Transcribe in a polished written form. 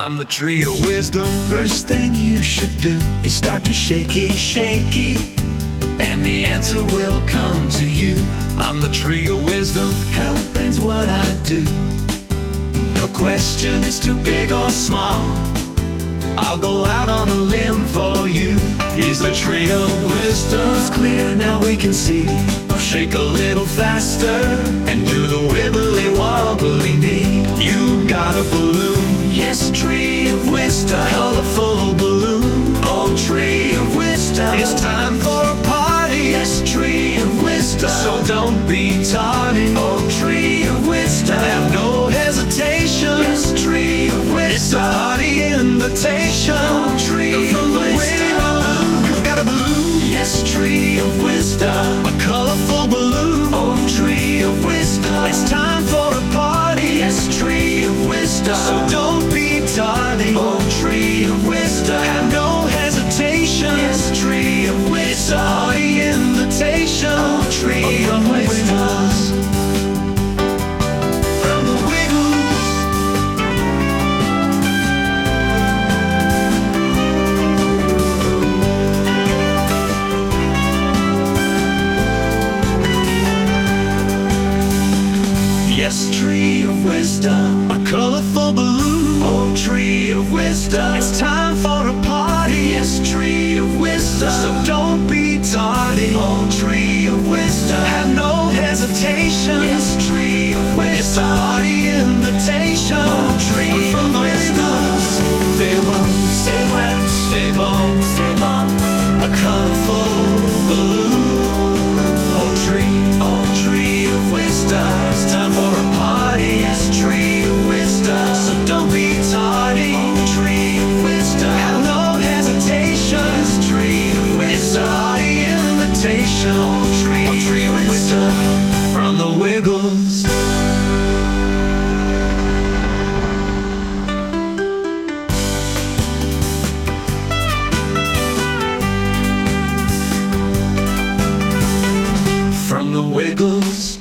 I'm the tree of wisdom. First thing you should do is start to shaky, shaky, And the answer will come to you. I'm the tree of wisdom. Helping's what I do. No question is too big or small. I'll go out on a limb for you. He's the tree of wisdom. It's clear now we can see. Shake a little faster and do the wibbly wobbly knee. You got a balloon, Yes, tree of wisdom. colorful balloon. Oh, tree of wisdom. It's time for a party. Yes, tree of wisdom. So don't be tardy. Oh, tree of wisdom. Have no hesitation. Yes, tree of It's a wisdom. party invitation. Oh, tree From of the way wisdom. balloon, you've got a balloon, Yes, tree of wisdom. a colorful balloon. Oh, tree of wisdom. It's time for a party. Yes, tree of wisdom. So don't be tardy. Oh, tree of wisdom. Have no hesitation. Yes, tree of It's a wisdom. party invitation. Oh, tree From of the wisdom. Wiggles. From the Wiggles. Yes, tree of wisdom. A colorful balloon. Oh, tree of wisdom. It's time for a party. Yes, tree of wisdom. So don't be tardy. Oh, tree of wisdom. Have no hesitation. Yes, tree of It's a wisdom. party invitation. Oh, tree From of the wisdom. Wiggles. They won't, Say when, they won't, say mom. a colorful balloon. Oh tree of wisdom. It's time for a party. Yes, tree of wisdom. So don't be tardy. Oh, tree of wisdom. Have no hesitation. Yes, tree of It's a wisdom. party invitation. Oh, tree of wisdom. From the Wiggles. From the Wiggles.